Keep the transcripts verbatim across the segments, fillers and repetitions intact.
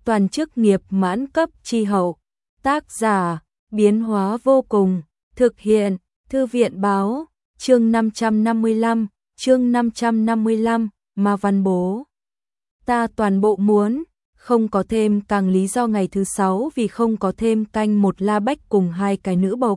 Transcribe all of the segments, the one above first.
toàn chức nghiệp mãn cấp chi hậu. Tác giả, biến hóa vô cùng, thực hiện, thư viện báo, chương năm trăm năm mươi lăm, chương năm trăm năm mươi lăm, Ma Văn Bố. Ta toàn bộ muốn, không có thêm càng lý do ngày thứ sáu vì không có thêm canh một La Bách cùng hai cái nữ bộc.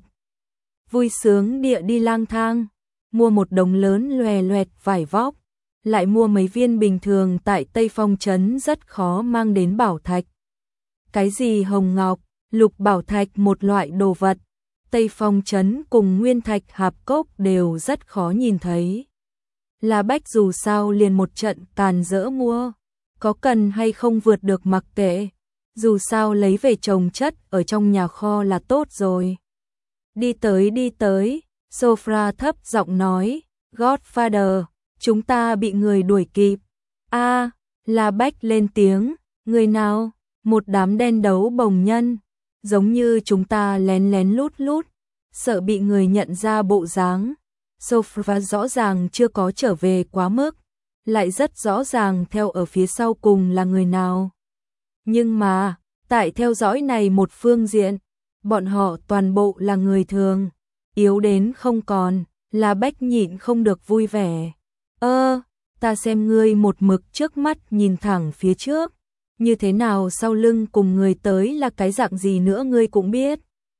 Vui sướng địa đi lang thang, mua một đống lớn loè loẹt vải vóc, lại mua mấy viên bình thường tại Tây Phong trấn rất khó mang đến bảo thạch. Cái gì hồng ngọc, lục bảo thạch một loại đồ vật, Tây Phong trấn cùng nguyên thạch hạp cốc đều rất khó nhìn thấy. La Bách dù sao liền một trận càn rỡ mua, có cần hay không vượt được mặc kệ, dù sao lấy về trồng chất ở trong nhà kho là tốt rồi. Đi tới đi tới, Sophia thấp giọng nói, Godfather, chúng ta bị người đuổi kịp. A, à, La Bách lên tiếng, người nào? Một đám đen đấu bồng nhân, giống như chúng ta lén lén lút lút, sợ bị người nhận ra bộ dáng. Sophia rõ ràng chưa có trở về quá mức, lại rất rõ ràng theo ở phía sau cùng là người nào. Nhưng mà, tại theo dõi này một phương diện, bọn họ toàn bộ là người thường, yếu đến không còn, La Bách nhịn không được vui vẻ. Ơ, ta xem ngươi một mực trước mắt nhìn thẳng phía trước, như thế nào sau lưng cùng người tới là cái dạng gì nữa ngươi cũng biết.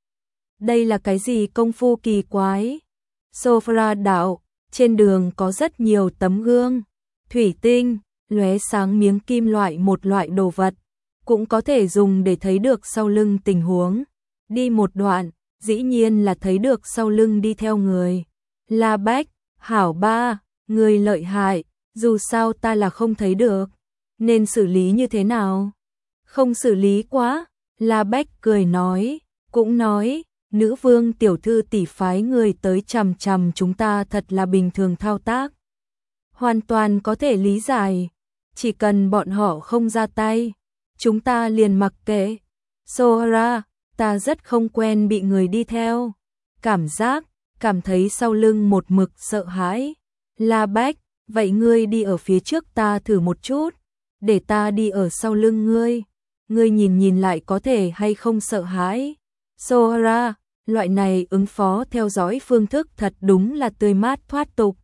Đây là cái gì công phu kỳ quái? Sophia đạo, trên đường có rất nhiều tấm gương, thủy tinh, lóe sáng miếng kim loại một loại đồ vật, cũng có thể dùng để thấy được sau lưng tình huống. Đi một đoạn, dĩ nhiên là thấy được sau lưng đi theo người. La Bách, hảo ba, người lợi hại, dù sao ta là không thấy được, nên xử lý như thế nào? Không xử lý quá, La Bách cười nói, cũng nói, nữ vương tiểu thư tỷ phái người tới chằm chằm chúng ta thật là bình thường thao tác. Hoàn toàn có thể lý giải, chỉ cần bọn họ không ra tay, chúng ta liền mặc kệ. Sohara, ta rất không quen bị người đi theo, cảm giác, cảm thấy sau lưng một mực sợ hãi. La Bách, vậy ngươi đi ở phía trước ta thử một chút, để ta đi ở sau lưng ngươi, ngươi nhìn nhìn lại có thể hay không sợ hãi. Sohara, loại này ứng phó theo dõi phương thức thật đúng là tươi mát thoát tục.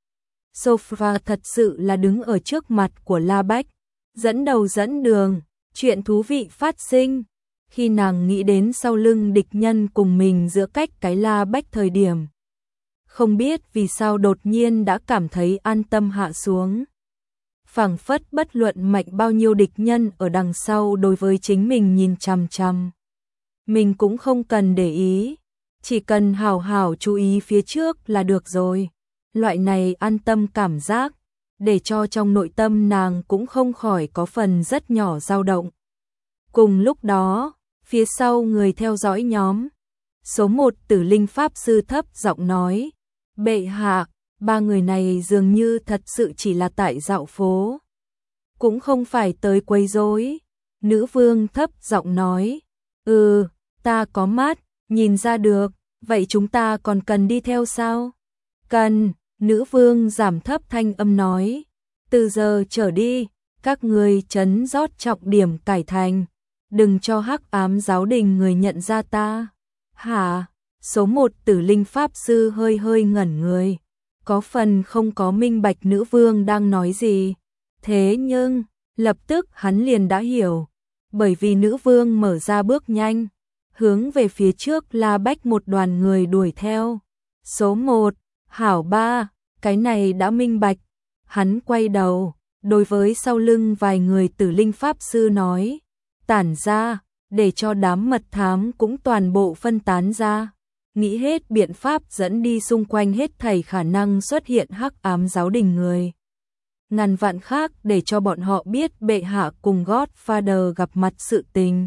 Sophia thật sự là đứng ở trước mặt của La Bách, dẫn đầu dẫn đường, chuyện thú vị phát sinh. Khi nàng nghĩ đến sau lưng địch nhân cùng mình giữa cách cái La Bách thời điểm, không biết vì sao đột nhiên đã cảm thấy an tâm hạ xuống. Phảng phất bất luận mạnh bao nhiêu địch nhân ở đằng sau đối với chính mình nhìn chằm chằm, mình cũng không cần để ý, chỉ cần hào hào chú ý phía trước là được rồi. Loại này an tâm cảm giác, để cho trong nội tâm nàng cũng không khỏi có phần rất nhỏ dao động. Cùng lúc đó, phía sau người theo dõi nhóm, số một Tử Linh Pháp Sư thấp giọng nói, bệ hạ, ba người này dường như thật sự chỉ là tại dạo phố, cũng không phải tới quấy rối. Nữ vương thấp giọng nói, ừ, ta có mắt, nhìn ra được, vậy chúng ta còn cần đi theo sao? Cần, nữ vương giảm thấp thanh âm nói, từ giờ trở đi, các ngươi trấn rót trọng điểm cải thành, đừng cho hắc ám giáo đình người nhận ra ta. Hả? Số một Tử Linh Pháp Sư hơi hơi ngẩn người, có phần không có minh bạch nữ vương đang nói gì. Thế nhưng, lập tức hắn liền đã hiểu, bởi vì nữ vương mở ra bước nhanh, hướng về phía trước La Bách một đoàn người đuổi theo. Số một, hảo ba, cái này đã minh bạch. Hắn quay đầu, đối với sau lưng vài người Tử Linh Pháp Sư nói, tản ra, để cho đám mật thám cũng toàn bộ phân tán ra, nghĩ hết biện pháp dẫn đi xung quanh hết thảy khả năng xuất hiện hắc ám giáo đình người. Ngàn vạn khác để cho bọn họ biết bệ hạ cùng Godfather gặp mặt sự tình.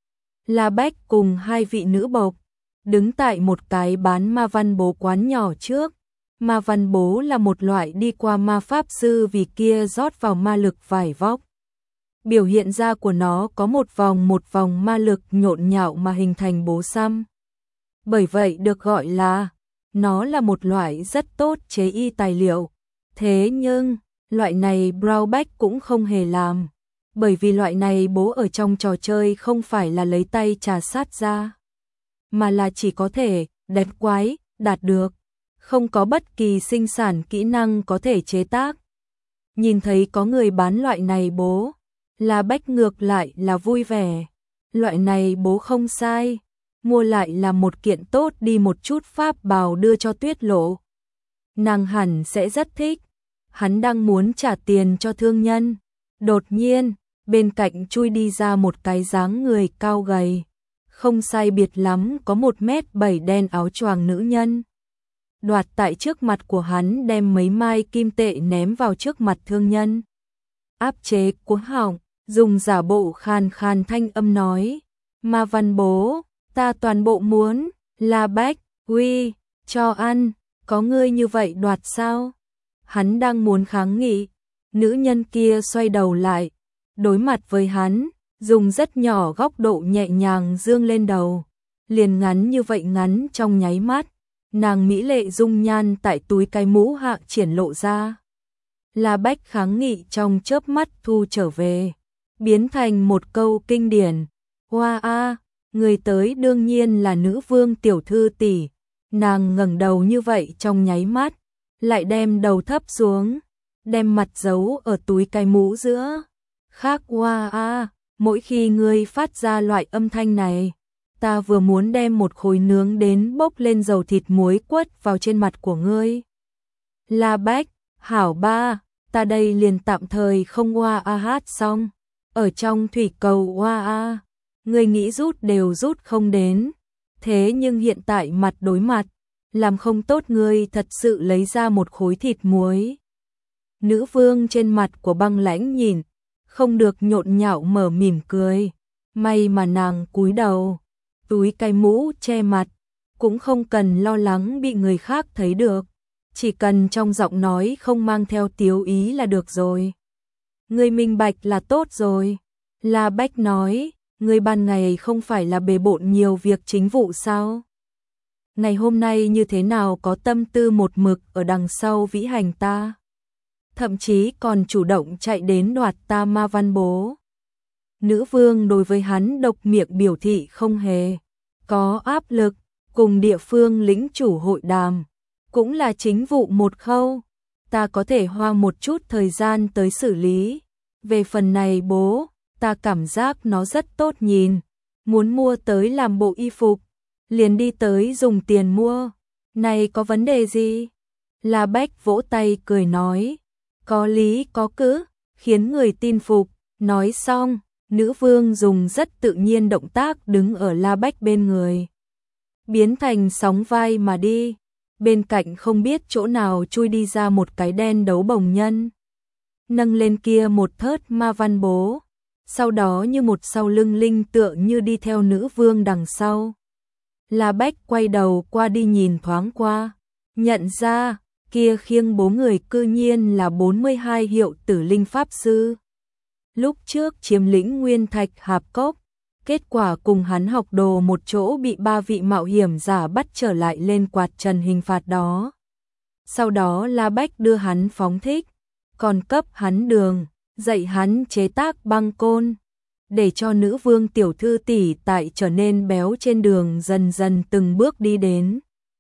La Bách cùng hai vị nữ bộc, đứng tại một cái bán ma văn bố quán nhỏ trước. Ma văn bố là một loại đi qua ma pháp sư vì kia rót vào ma lực vải vóc. Biểu hiện ra của nó có một vòng một vòng ma lực nhộn nhạo mà hình thành bố xăm. Bởi vậy được gọi là, nó là một loại rất tốt chế y tài liệu. Thế nhưng, loại này Brownback cũng không hề làm. bởi vì loại này bố ở trong trò chơi không phải là lấy tay trà sát ra, mà là chỉ có thể đánh quái, đạt được, không có bất kỳ sinh sản kỹ năng có thể chế tác. Nhìn thấy có người bán loại này bố, La Bách ngược lại là vui vẻ. Loại này bố không sai, mua lại là một kiện tốt đi một chút pháp bào đưa cho Tuyết Lộ. Nàng hẳn sẽ rất thích. Hắn đang muốn trả tiền cho thương nhân. Đột nhiên, bên cạnh chui đi ra một cái dáng người cao gầy. Không sai biệt lắm có một mét bảy đen áo choàng nữ nhân. Đoạt tại trước mặt của hắn đem mấy mai kim tệ ném vào trước mặt thương nhân. Áp chế cuống họng, dùng giả bộ khàn khàn thanh âm nói. Ma Văn bố, ta toàn bộ muốn, La Bách, uy, cho ăn, có ngươi như vậy đoạt sao? Hắn đang muốn kháng nghị, nữ nhân kia xoay đầu lại, đối mặt với hắn, dùng rất nhỏ góc độ nhẹ nhàng dương lên đầu, liền ngắn như vậy ngắn trong nháy mắt, nàng mỹ lệ dung nhan tại túi cái mũ hạ triển lộ ra. La Bách kháng nghị trong chớp mắt thu trở về, biến thành một câu kinh điển, hoa a, người tới đương nhiên là nữ vương tiểu thư tỷ. Nàng ngẩng đầu như vậy trong nháy mắt, lại đem đầu thấp xuống, đem mặt giấu ở túi cái mũ giữa. Khác hoa a, mỗi khi ngươi phát ra loại âm thanh này, ta vừa muốn đem một khối nướng đến bốc lên dầu thịt muối quất vào trên mặt của ngươi. La Bách, hảo ba, ta đây liền tạm thời không hoa a hát xong, ở trong thủy cầu hoa a, ngươi nghĩ rút đều rút không đến. Thế nhưng hiện tại mặt đối mặt, làm không tốt ngươi thật sự lấy ra một khối thịt muối. Nữ vương trên mặt của băng lãnh nhìn, không được nhộn nhạo mở mỉm cười. May mà nàng cúi đầu, túi cái mũ che mặt, cũng không cần lo lắng bị người khác thấy được. Chỉ cần trong giọng nói không mang theo tiếu ý là được rồi. Ngươi minh bạch là tốt rồi. La Bách nói. Ngươi ban ngày không phải là bề bộn nhiều việc chính vụ sao? Ngày hôm nay như thế nào có tâm tư một mực ở đằng sau vĩ hành ta? Thậm chí còn chủ động chạy đến đoạt ta Ma Văn bố. Nữ vương đối với hắn độc miệng biểu thị không hề có áp lực, cùng địa phương lĩnh chủ hội đàm, cũng là chính vụ một khâu, ta có thể hoa một chút thời gian tới xử lý. Về phần này bố, ta cảm giác nó rất tốt nhìn, muốn mua tới làm bộ y phục, liền đi tới dùng tiền mua, này có vấn đề gì? La Bách vỗ tay cười nói, có lý có cứ, khiến người tin phục. Nói xong, nữ vương dùng rất tự nhiên động tác đứng ở La Bách bên người, biến thành sóng vai mà đi. Bên cạnh không biết chỗ nào chui đi ra một cái đen đấu bồng nhân, nâng lên kia một thớt Ma Văn bố. Sau đó như một sau lưng linh tựa như đi theo nữ vương đằng sau. La Bách quay đầu qua đi nhìn thoáng qua, nhận ra kia khiêng bố người cư nhiên là bốn mươi hai hiệu tử linh pháp sư. Lúc trước chiếm lĩnh Nguyên Thạch Hạp Cốc, kết quả cùng hắn học đồ một chỗ bị ba vị mạo hiểm giả bắt trở lại lên quạt trần hình phạt đó. Sau đó La Bách đưa hắn phóng thích, còn cấp hắn đường, dạy hắn chế tác băng côn, để cho nữ vương tiểu thư tỷ tại trở nên béo trên đường dần dần từng bước đi đến.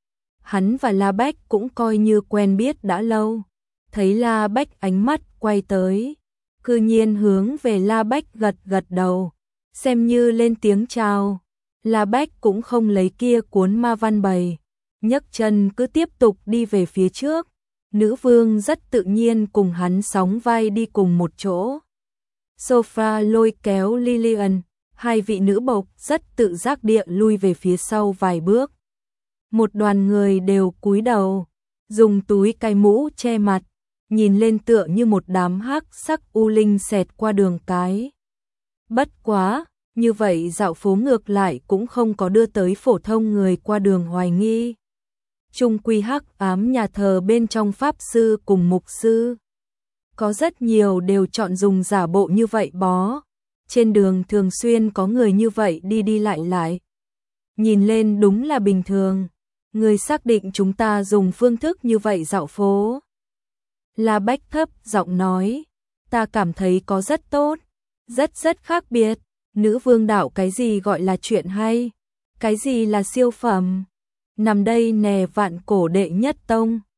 Hắn và La Bách cũng coi như quen biết đã lâu, thấy La Bách ánh mắt quay tới, cư nhiên hướng về La Bách gật gật đầu, xem như lên tiếng chào. La Bách cũng không lấy kia cuốn ma văn bày, nhấc chân cứ tiếp tục đi về phía trước. Nữ vương rất tự nhiên cùng hắn sóng vai đi cùng một chỗ. Sophia lôi kéo Lillian, hai vị nữ bộc rất tự giác địa lui về phía sau vài bước. Một đoàn người đều cúi đầu, dùng túi cái mũ che mặt, nhìn lên tựa như một đám hắc sắc u linh xẹt qua đường cái. Bất quá, như vậy dạo phố ngược lại cũng không có đưa tới phổ thông người qua đường hoài nghi. Trung quy hắc ám nhà thờ bên trong pháp sư cùng mục sư, có rất nhiều đều chọn dùng giả bộ như vậy bó. Trên đường thường xuyên có người như vậy đi đi lại lại. Nhìn lên đúng là bình thường. Người xác định chúng ta dùng phương thức như vậy dạo phố. La Bách thấp giọng nói, ta cảm thấy có rất tốt. rất rất khác biệt. Nữ vương đạo cái gì gọi là chuyện hay? Cái gì là siêu phẩm? Nằm đây nè vạn cổ đệ nhất tông.